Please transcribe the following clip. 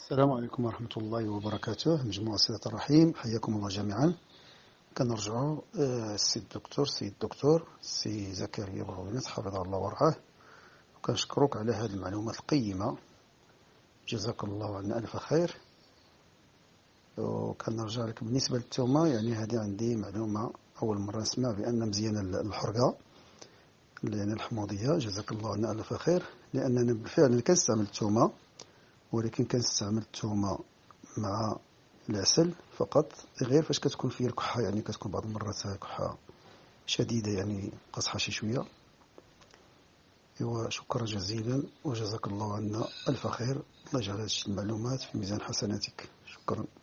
السلام عليكم ورحمة الله وبركاته. مجموعة صلة الرحيم، حياكم الله جميعا. كنرجعوا السي الدكتور سي زكريا بوغينات حفظه الله ورعاه، وكنشكرك على هذه المعلومات القيمة، جزاك الله عنا ألف خير. وكنرجع لك بالنسبة للتومة، يعني هذه عندي معلومة أول مرة نسمع بأن مزيانة الحرقة، يعني الحموضية، جزاك الله عنا ألف خير. لأننا بالفعل كنستعمل التومة، ولكن كنستعمل التومة مع العسل فقط، غير فاش كتكون فيه الكحة، يعني كتكون بعض المرات كحة شديدة، يعني قصحة شي شوية. إيوا شكرا جزيلا وجزاك الله عنا ألف خير. الله يجعل هذه المعلومات في ميزان حسناتك. شكرا.